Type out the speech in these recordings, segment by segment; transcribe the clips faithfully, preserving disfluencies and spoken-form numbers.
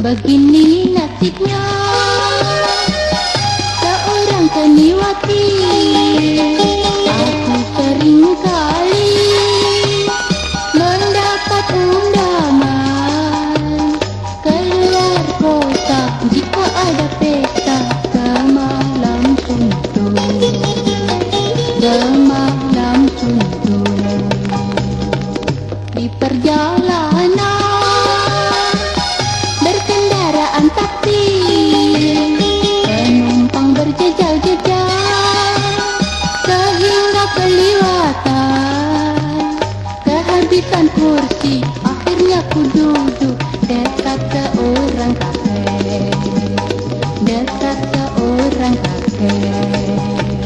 Begini nasibnya seorang seniwati. Aku sering kali mendapat undangan keluar kota jika ada pesta semalam suntuk, semalam suntuk. Di perjalanan berkendaraan taksi, penumpang berjejal-jejal sehingga kelewatan kehabisan kursi. Akhirnya ku duduk dekat seorang kakek, dekat seorang kakek.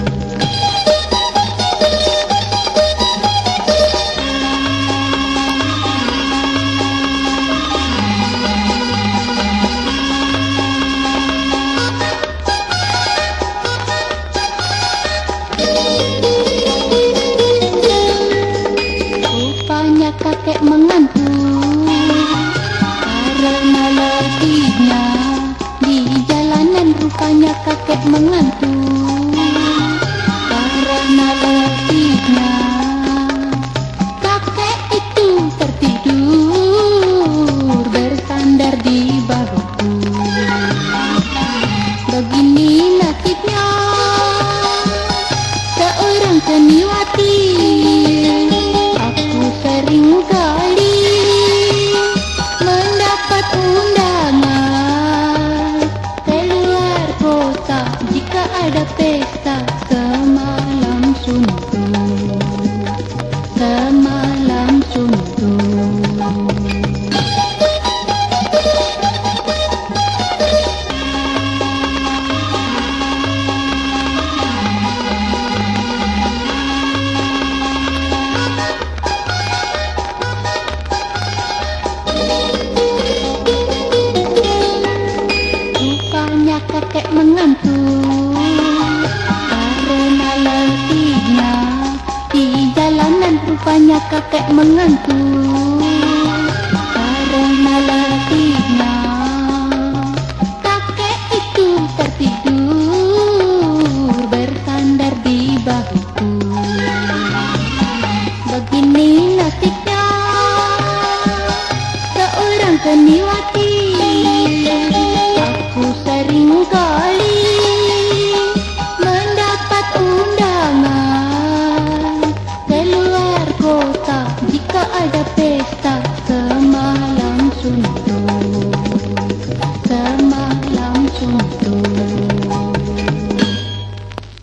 Kakek mengantuk karena letihnya di jalanan. Rupanya kakek mengantuk karena letihnya. Kakek itu tertidur bersandar di bahuku. Begini nasibnya seorang seniwati. Sering kali mendapat undangan keluar kota jika ada pesta semalam suntuk, semalam suntuk. Kakek mengantuk karena letihnya di jalanan. Rupanya kakek mengantuk